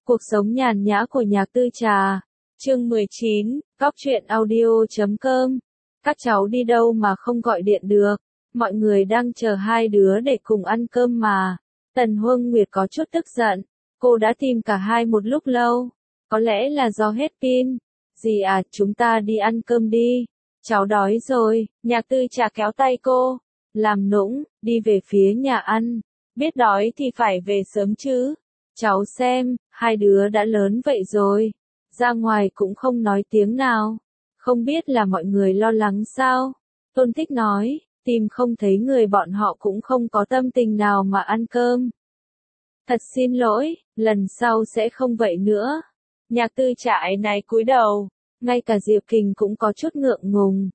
Cuộc sống nhàn nhã của Nhạc Tư Trà. Chương 19, Góc truyện audio.com. Các cháu đi đâu mà không gọi điện được? Mọi người đang chờ hai đứa để cùng ăn cơm mà. Tần Huông Nguyệt có chút tức giận. Cô đã tìm cả hai một lúc lâu. Có lẽ là do hết pin. Dì à, chúng ta đi ăn cơm đi. Cháu đói rồi. Nhạc Tư Trà kéo tay cô. Làm nũng, đi về phía nhà ăn. Biết đói thì phải về sớm chứ. Cháu xem, hai đứa đã lớn vậy rồi. Ra ngoài cũng không nói tiếng nào. Không biết là mọi người lo lắng sao? Tôn Thích nói, tìm không thấy người bọn họ cũng không có tâm tình nào mà ăn cơm. Thật xin lỗi, lần sau sẽ không vậy nữa. Nhạc Tư Trại này cúi đầu, ngay cả Diệp Kình cũng có chút ngượng ngùng.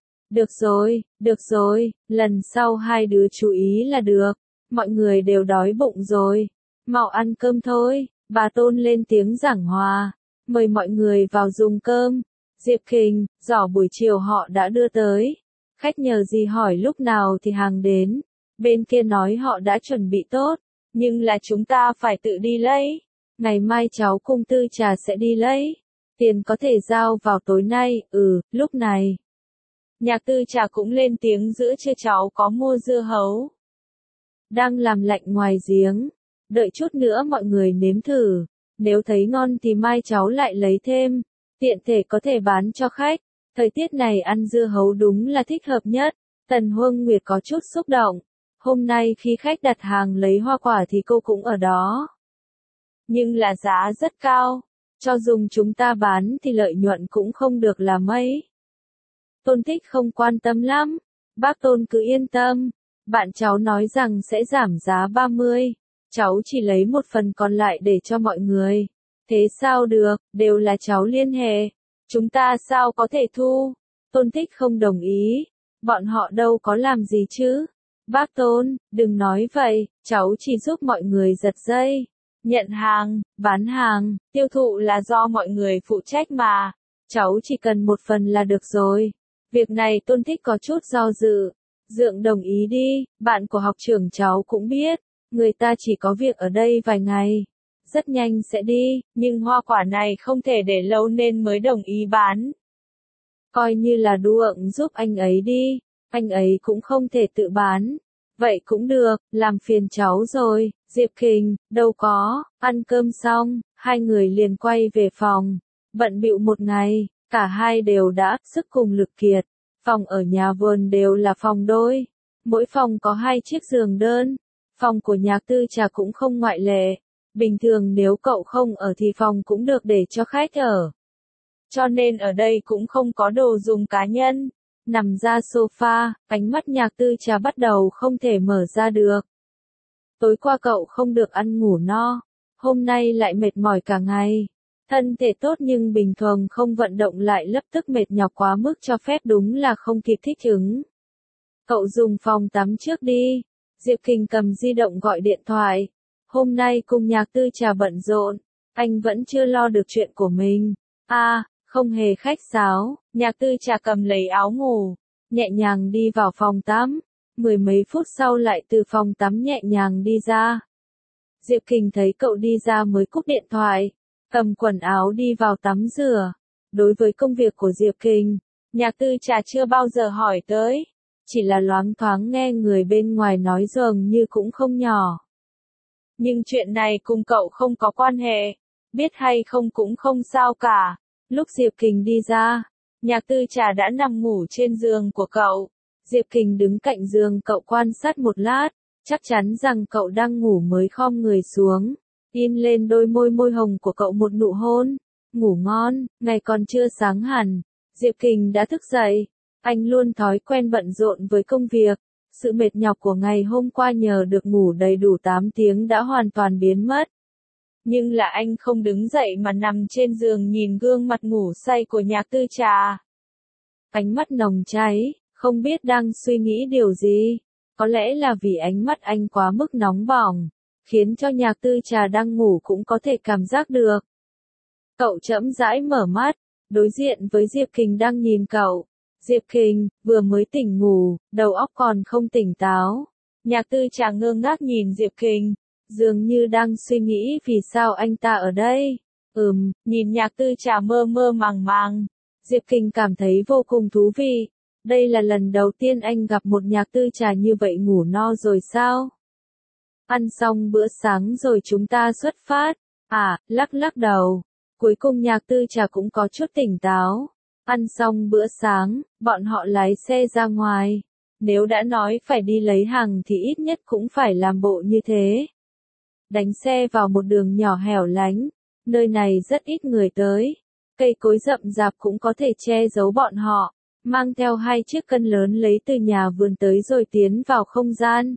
Được rồi, lần sau hai đứa chú ý là được. Mọi người đều đói bụng rồi. Mau ăn cơm thôi, bà Tôn lên tiếng giảng hòa. Mời mọi người vào dùng cơm. Diệp Kình, giỏ buổi chiều họ đã đưa tới. Khách nhờ gì hỏi lúc nào thì hàng đến. Bên kia nói họ đã chuẩn bị tốt, nhưng là chúng ta phải tự đi lấy. Ngày mai cháu cùng Tư Trà sẽ đi lấy. Tiền có thể giao vào tối nay, lúc này. Nhạc Tư Trà cũng lên tiếng giữa trưa cháu có mua dưa hấu. Đang làm lạnh ngoài giếng. Đợi chút nữa mọi người nếm thử. Nếu thấy ngon thì mai cháu lại lấy thêm. Tiện thể có thể bán cho khách. Thời tiết này ăn dưa hấu đúng là thích hợp nhất. Tần Huông Nguyệt có chút xúc động. Hôm nay khi khách đặt hàng lấy hoa quả thì cô cũng ở đó. Nhưng là giá rất cao. Cho dùng chúng ta bán thì lợi nhuận cũng không được là mấy. Tôn Thích không quan tâm lắm. Bác Tôn cứ yên tâm. Bạn cháu nói rằng sẽ giảm giá 30. Cháu chỉ lấy một phần còn lại để cho mọi người. Thế sao được, đều là cháu liên hệ. Chúng ta sao có thể thu? Tôn Thích không đồng ý. Bọn họ đâu có làm gì chứ. Bác Tôn, đừng nói vậy, cháu chỉ giúp mọi người giật dây. Nhận hàng, bán hàng, tiêu thụ là do mọi người phụ trách mà. Cháu chỉ cần một phần là được rồi. Việc này Tôn Thích có chút do dự. Dượng đồng ý đi, bạn của học trưởng cháu cũng biết. Người ta chỉ có việc ở đây vài ngày. Rất nhanh sẽ đi, nhưng hoa quả này không thể để lâu nên mới đồng ý bán. Coi như là Đuộng giúp anh ấy đi, anh ấy cũng không thể tự bán. Vậy cũng được, làm phiền cháu rồi. Diệp Kình, đâu có, ăn cơm xong, hai người liền quay về phòng. Bận bịu một ngày, cả hai đều đã sức cùng lực kiệt. Phòng ở nhà vườn đều là phòng đôi. Mỗi phòng có 2 chiếc giường đơn. Phòng của Nhạc Tư Trà cũng không ngoại lệ. Bình thường nếu cậu không ở thì phòng cũng được để cho khách ở. Cho nên ở đây cũng không có đồ dùng cá nhân. Nằm ra sofa, ánh mắt Nhạc Tư Trà bắt đầu không thể mở ra được. Tối qua cậu không được ăn ngủ no. Hôm nay lại mệt mỏi cả ngày. Thân thể tốt nhưng bình thường không vận động lại lập tức mệt nhọc quá mức cho phép đúng là không kịp thích ứng. Cậu dùng phòng tắm trước đi. Diệp Kình cầm di động gọi điện thoại. Hôm nay cùng Nhạc Tư Trà bận rộn. Anh vẫn chưa lo được chuyện của mình. Không hề khách sáo. Nhạc Tư Trà cầm lấy áo ngủ. Nhẹ nhàng đi vào phòng tắm. 10 mấy phút sau lại từ phòng tắm nhẹ nhàng đi ra. Diệp Kình thấy cậu đi ra mới cúp điện thoại. Cầm quần áo đi vào tắm rửa. Đối với công việc của Diệp Kình, Nhạc Tư Trà chưa bao giờ hỏi tới. Chỉ là loáng thoáng nghe người bên ngoài nói dường như cũng không nhỏ. Nhưng chuyện này cùng cậu không có quan hệ. Biết hay không cũng không sao cả. Lúc Diệp Kình đi ra, Nhạc Tư Trà đã nằm ngủ trên giường của cậu. Diệp Kình đứng cạnh giường cậu quan sát một lát. Chắc chắn rằng cậu đang ngủ mới khom người xuống. In lên đôi môi hồng của cậu một nụ hôn. Ngủ ngon, ngày còn chưa sáng hẳn. Diệp Kình đã thức dậy. Anh luôn thói quen bận rộn với công việc. Sự mệt nhọc của ngày hôm qua nhờ được ngủ đầy đủ 8 tiếng đã hoàn toàn biến mất. Nhưng là anh không đứng dậy mà nằm trên giường nhìn gương mặt ngủ say của Nhạc Tư Trà. Ánh mắt nồng cháy, không biết đang suy nghĩ điều gì. Có lẽ là vì ánh mắt anh quá mức nóng bỏng, khiến cho Nhạc Tư Trà đang ngủ cũng có thể cảm giác được. Cậu chậm rãi mở mắt, đối diện với Diệp Kình đang nhìn cậu. Diệp Kình, vừa mới tỉnh ngủ, đầu óc còn không tỉnh táo. Nhạc Tư Trà ngơ ngác nhìn Diệp Kình, dường như đang suy nghĩ vì sao anh ta ở đây. Nhìn nhạc tư trà mơ mơ màng màng. Diệp Kình cảm thấy vô cùng thú vị. Đây là lần đầu tiên anh gặp một nhạc tư trà như vậy. Ngủ no rồi sao? Ăn xong bữa sáng rồi chúng ta xuất phát. Lắc lắc đầu. Cuối cùng nhạc tư trà cũng có chút tỉnh táo. Ăn xong bữa sáng, bọn họ lái xe ra ngoài. Nếu đã nói phải đi lấy hàng thì ít nhất cũng phải làm bộ như thế. Đánh xe vào một đường nhỏ hẻo lánh. Nơi này rất ít người tới. Cây cối rậm rạp cũng có thể che giấu bọn họ. Mang theo 2 chiếc cân lớn lấy từ nhà vườn tới rồi tiến vào không gian.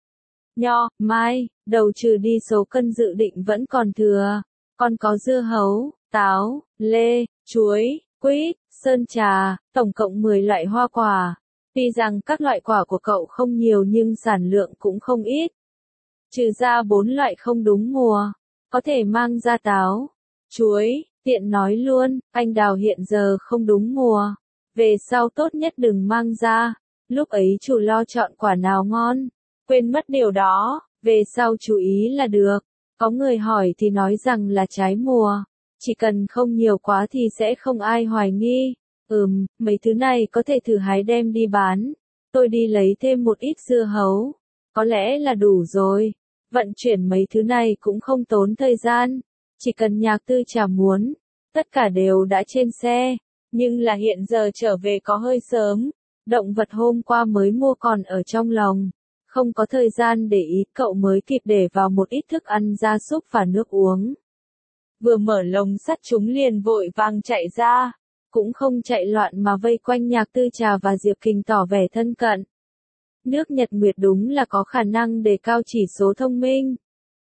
Nho, mai, đầu trừ đi số cân dự định vẫn còn thừa. Còn có dưa hấu, táo, lê, chuối, quýt, sơn trà, tổng cộng 10 loại hoa quả. Tuy rằng các loại quả của cậu không nhiều nhưng sản lượng cũng không ít. Trừ ra 4 loại không đúng mùa, có thể mang ra táo, chuối, tiện nói luôn, anh đào hiện giờ không đúng mùa. Về sau tốt nhất đừng mang ra, lúc ấy chủ lo chọn quả nào ngon. Quên mất điều đó, về sau chú ý là được. Có người hỏi thì nói rằng là trái mùa, chỉ cần không nhiều quá thì sẽ không ai hoài nghi. Mấy thứ này có thể thử hái đem đi bán. Tôi đi lấy thêm một ít dưa hấu, có lẽ là đủ rồi. Vận chuyển mấy thứ này cũng không tốn thời gian, chỉ cần nhạc tư trà muốn, tất cả đều đã trên xe. Nhưng là hiện giờ trở về có hơi sớm, động vật hôm qua mới mua còn ở trong lồng. Không có thời gian để ý, cậu mới kịp để vào một ít thức ăn gia súc và nước uống. Vừa mở lồng sắt chúng liền vội vàng chạy ra, cũng không chạy loạn mà vây quanh nhạc tư trà và Diệp Kình tỏ vẻ thân cận. Nước Nhật Nguyệt đúng là có khả năng đề cao chỉ số thông minh.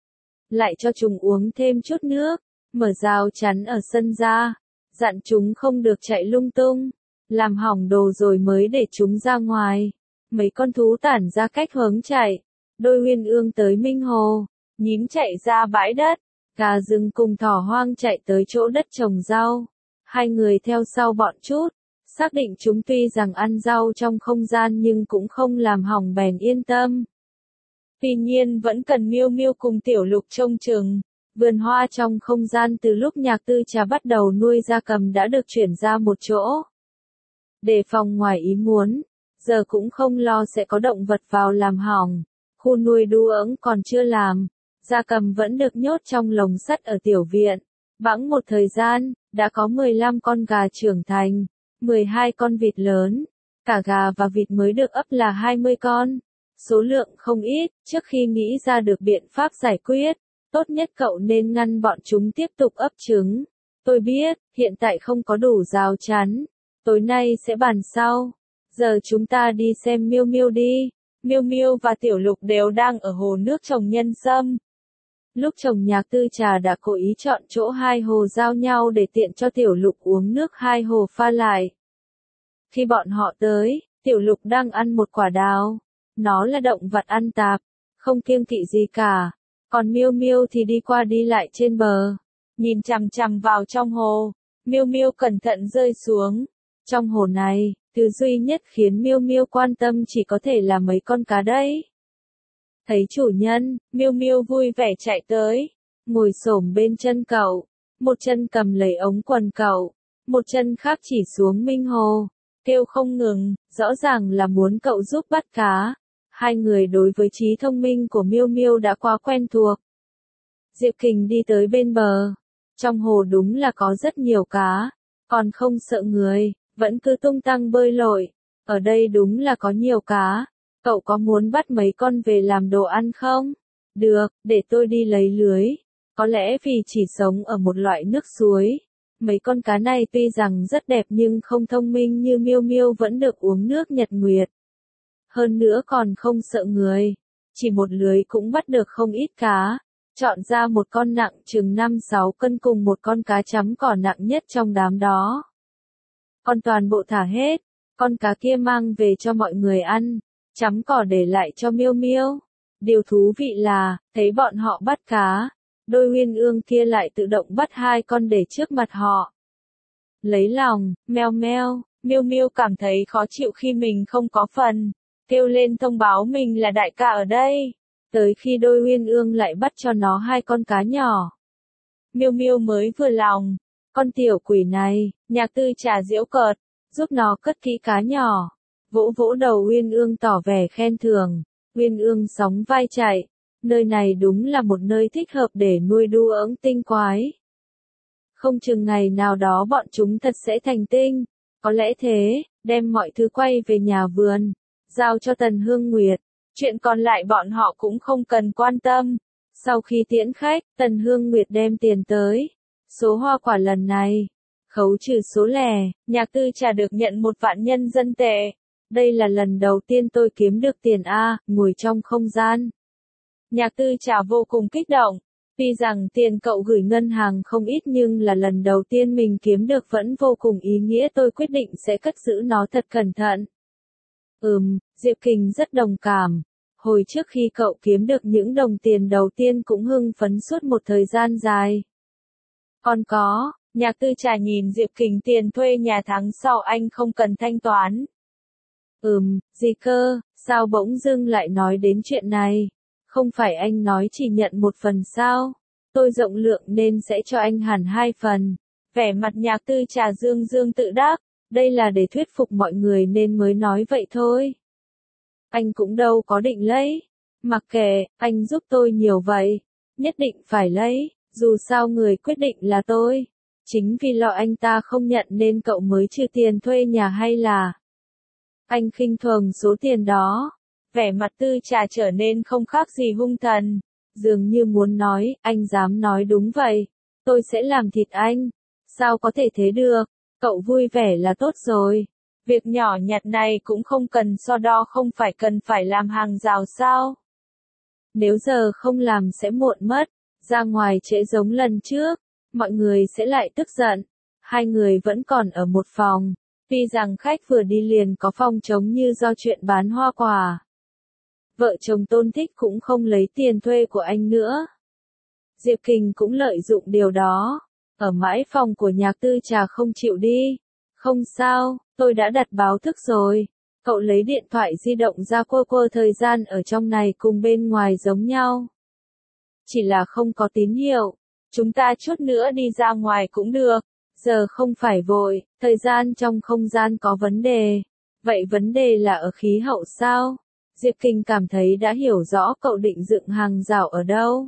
Lại cho chúng uống thêm chút nước, mở rào chắn ở sân ra, dặn chúng không được chạy lung tung, làm hỏng đồ rồi mới để chúng ra ngoài. Mấy con thú tản ra cách hướng chạy, đôi Uyên Ương tới Minh Hồ, nhím chạy ra bãi đất, gà rừng cùng thỏ hoang chạy tới chỗ đất trồng rau. 2 người theo sau bọn chút, xác định chúng tuy rằng ăn rau trong không gian nhưng cũng không làm hỏng bèn yên tâm. Tuy nhiên vẫn cần Miêu Miêu cùng Tiểu Lục trông chừng. Vườn hoa trong không gian từ lúc nhạc tư trà bắt đầu nuôi gia cầm đã được chuyển ra một chỗ. Để phòng ngoài ý muốn, giờ cũng không lo sẽ có động vật vào làm hỏng. Khu nuôi đu ỡng còn chưa làm, gia cầm vẫn được nhốt trong lồng sắt ở tiểu viện. Bẵng một thời gian, đã có 15 con gà trưởng thành, 12 con vịt lớn, cả gà và vịt mới được ấp là 20 con. Số lượng không ít, trước khi nghĩ ra được biện pháp giải quyết, tốt nhất cậu nên ngăn bọn chúng tiếp tục ấp trứng. Tôi biết, hiện tại không có đủ rào chắn, tối nay sẽ bàn sau. Giờ chúng ta đi xem Miêu Miêu đi. Miêu Miêu và Tiểu Lục đều đang ở hồ nước trồng nhân sâm. Lúc trồng nhạc tư trà đã cố ý chọn chỗ 2 hồ giao nhau để tiện cho Tiểu Lục uống nước 2 hồ pha lại. Khi bọn họ tới, Tiểu Lục đang ăn một quả đào. Nó là động vật ăn tạp, không kiêng kỵ gì cả. Còn Miêu Miêu thì đi qua đi lại trên bờ, nhìn chằm chằm vào trong hồ. Miêu Miêu cẩn thận rơi xuống. Trong hồ này, thứ duy nhất khiến Miêu Miêu quan tâm chỉ có thể là mấy con cá đấy. Thấy chủ nhân, Miêu Miêu vui vẻ chạy tới, ngồi xổm bên chân cậu, một chân cầm lấy ống quần cậu, một chân khác chỉ xuống Minh Hồ, kêu không ngừng, rõ ràng là muốn cậu giúp bắt cá. 2 người đối với trí thông minh của Miêu Miêu đã quá quen thuộc. Diệp Kình đi tới bên bờ, trong hồ đúng là có rất nhiều cá, còn không sợ người, vẫn cứ tung tăng bơi lội. Ở đây đúng là có nhiều cá. Cậu có muốn bắt mấy con về làm đồ ăn không? Được, để tôi đi lấy lưới. Có lẽ vì chỉ sống ở một loại nước suối, mấy con cá này tuy rằng rất đẹp nhưng không thông minh như Miêu Miêu vẫn được uống nước Nhật Nguyệt. Hơn nữa còn không sợ người. Chỉ một lưới cũng bắt được không ít cá. Chọn ra một con nặng chừng 5-6 cân cùng một con cá chấm cỏ nặng nhất trong đám đó. Còn toàn bộ thả hết. Con cá kia mang về cho mọi người ăn, chấm cỏ để lại cho Miêu Miêu. Điều thú vị là, thấy bọn họ bắt cá, đôi Uyên Ương kia lại tự động bắt 2 con để trước mặt họ. Lấy lòng, meo meo, Miêu Miêu cảm thấy khó chịu khi mình không có phần, kêu lên thông báo mình là đại ca ở đây. Tới khi đôi Uyên Ương lại bắt cho nó 2 con cá nhỏ. Miêu Miêu mới vừa lòng. Con tiểu quỷ này, Nhạc Tư Trà giễu cợt, giúp nó cất kỹ cá nhỏ. Vỗ vỗ đầu Uyên Ương tỏ vẻ khen thường. Uyên Ương sóng vai chạy. Nơi này đúng là một nơi thích hợp để nuôi đu ỡng tinh quái. Không chừng ngày nào đó bọn chúng thật sẽ thành tinh. Có lẽ thế, đem mọi thứ quay về nhà vườn, giao cho Tần Hương Nguyệt. Chuyện còn lại bọn họ cũng không cần quan tâm. Sau khi tiễn khách, Tần Hương Nguyệt đem tiền tới. Số hoa quả lần này, khấu trừ số lẻ, Nhạc Tư Trà được nhận 1.000.000 nhân dân tệ. Đây là lần đầu tiên tôi kiếm được tiền A, ngồi trong không gian. Nhạc Tư Trà vô cùng kích động. Tuy rằng tiền cậu gửi ngân hàng không ít nhưng là lần đầu tiên mình kiếm được vẫn vô cùng ý nghĩa, tôi quyết định sẽ cất giữ nó thật cẩn thận. Diệp Kình rất đồng cảm. Hồi trước khi cậu kiếm được những đồng tiền đầu tiên cũng hưng phấn suốt một thời gian dài. Còn có, Nhạc Tư Trà nhìn Diệp Kình, tiền thuê nhà tháng sau anh không cần thanh toán. Gì cơ, sao bỗng dưng lại nói đến chuyện này? Không phải anh nói chỉ nhận 1 phần sao? Tôi rộng lượng nên sẽ cho anh hẳn 2 phần. Vẻ mặt Nhạc Tư Trà dương dương tự đắc, đây là để thuyết phục mọi người nên mới nói vậy thôi. Anh cũng đâu có định lấy. Mặc kệ, anh giúp tôi nhiều vậy. Nhất định phải lấy, dù sao người quyết định là tôi. Chính vì lo anh ta không nhận nên cậu mới trừ tiền thuê nhà hay là... Anh khinh thường số tiền đó. Vẻ mặt Tư Trà trở nên không khác gì hung thần. Dường như muốn nói, anh dám nói đúng vậy. Tôi sẽ làm thịt anh. Sao có thể thế được? Cậu vui vẻ là tốt rồi. Việc nhỏ nhặt này cũng không cần so đo, không phải cần phải làm hàng rào sao? Nếu giờ không làm sẽ muộn mất. Ra ngoài trễ giống lần trước. Mọi người sẽ lại tức giận. Hai người vẫn còn ở một phòng. Tuy rằng khách vừa đi liền có phòng trống như do chuyện bán hoa quả. Vợ chồng Tôn Thích cũng không lấy tiền thuê của anh nữa. Diệp Kình cũng lợi dụng điều đó. Ở mãi phòng của Nhạc Tư Trà không chịu đi. Không sao, tôi đã đặt báo thức rồi. Cậu lấy điện thoại di động ra quơ thời gian ở trong này cùng bên ngoài giống nhau. Chỉ là không có tín hiệu. Chúng ta chút nữa đi ra ngoài cũng được. Giờ không phải vội, thời gian trong không gian có vấn đề. Vậy vấn đề là ở khí hậu sao? Diệp Kình cảm thấy đã hiểu rõ cậu định dựng hàng rào ở đâu.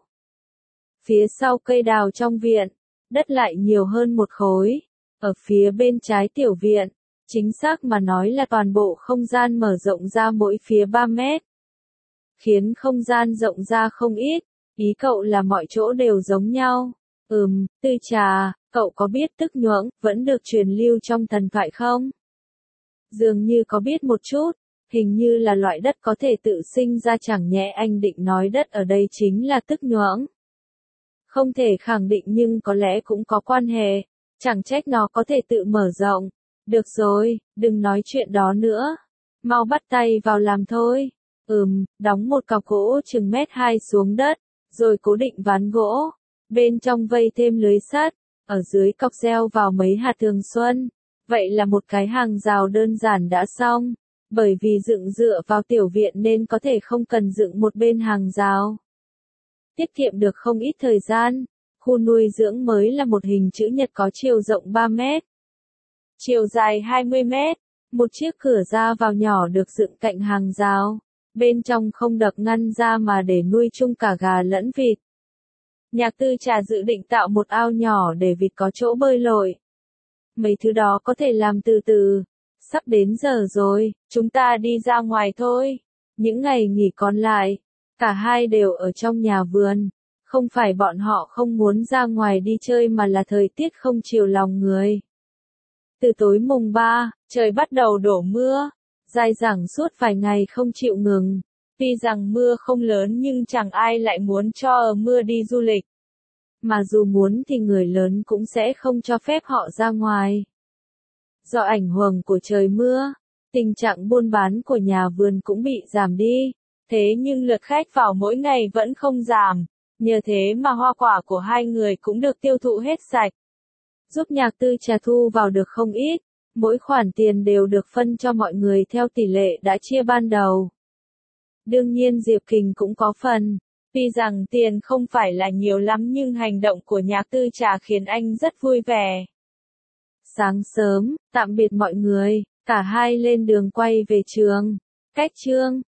Phía sau cây đào trong viện, đất lại nhiều hơn một khối. Ở phía bên trái tiểu viện, chính xác mà nói là toàn bộ không gian mở rộng ra mỗi phía 3 mét. Khiến không gian rộng ra không ít, ý cậu là mọi chỗ đều giống nhau. Tư Trà, cậu có biết tức nhuỡng, vẫn được truyền lưu trong thần thoại không? Dường như có biết một chút, hình như là loại đất có thể tự sinh ra, chẳng nhẽ anh định nói đất ở đây chính là tức nhuỡng. Không thể khẳng định nhưng có lẽ cũng có quan hệ, chẳng trách nó có thể tự mở rộng. Được rồi, đừng nói chuyện đó nữa. Mau bắt tay vào làm thôi. Đóng một cọc gỗ chừng 1,2 m xuống đất, rồi cố định ván gỗ. Bên trong vây thêm lưới sắt, ở dưới cọc gieo vào mấy hạt thường xuân. Vậy là một cái hàng rào đơn giản đã xong. Bởi vì dựng dựa vào tiểu viện nên có thể không cần dựng một bên hàng rào. Tiết kiệm được không ít thời gian. Khu nuôi dưỡng mới là một hình chữ nhật có chiều rộng 3 mét. Chiều dài 20 mét. Một chiếc cửa ra vào nhỏ được dựng cạnh hàng rào. Bên trong không đập ngăn ra mà để nuôi chung cả gà lẫn vịt. Nhạc Tư Trà dự định tạo một ao nhỏ để vịt có chỗ bơi lội. Mấy thứ đó có thể làm từ từ. Sắp đến giờ rồi, chúng ta đi ra ngoài thôi. Những ngày nghỉ còn lại, cả hai đều ở trong nhà vườn. Không phải bọn họ không muốn ra ngoài đi chơi mà là thời tiết không chiều lòng người. Từ tối mùng 3, trời bắt đầu đổ mưa, dai dẳng suốt vài ngày không chịu ngừng. Tuy rằng mưa không lớn nhưng chẳng ai lại muốn cho ở mưa đi du lịch. Mà dù muốn thì người lớn cũng sẽ không cho phép họ ra ngoài. Do ảnh hưởng của trời mưa, tình trạng buôn bán của nhà vườn cũng bị giảm đi. Thế nhưng lượt khách vào mỗi ngày vẫn không giảm. Nhờ thế mà hoa quả của hai người cũng được tiêu thụ hết sạch. Giúp Nhạc Tư Trà thu vào được không ít. Mỗi khoản tiền đều được phân cho mọi người theo tỷ lệ đã chia ban đầu. Đương nhiên Diệp Kình cũng có phần. Tuy rằng tiền không phải là nhiều lắm nhưng hành động của Nhạc Tư Trà khiến anh rất vui vẻ. Sáng sớm, tạm biệt mọi người, cả hai lên đường quay về trường. Cách trường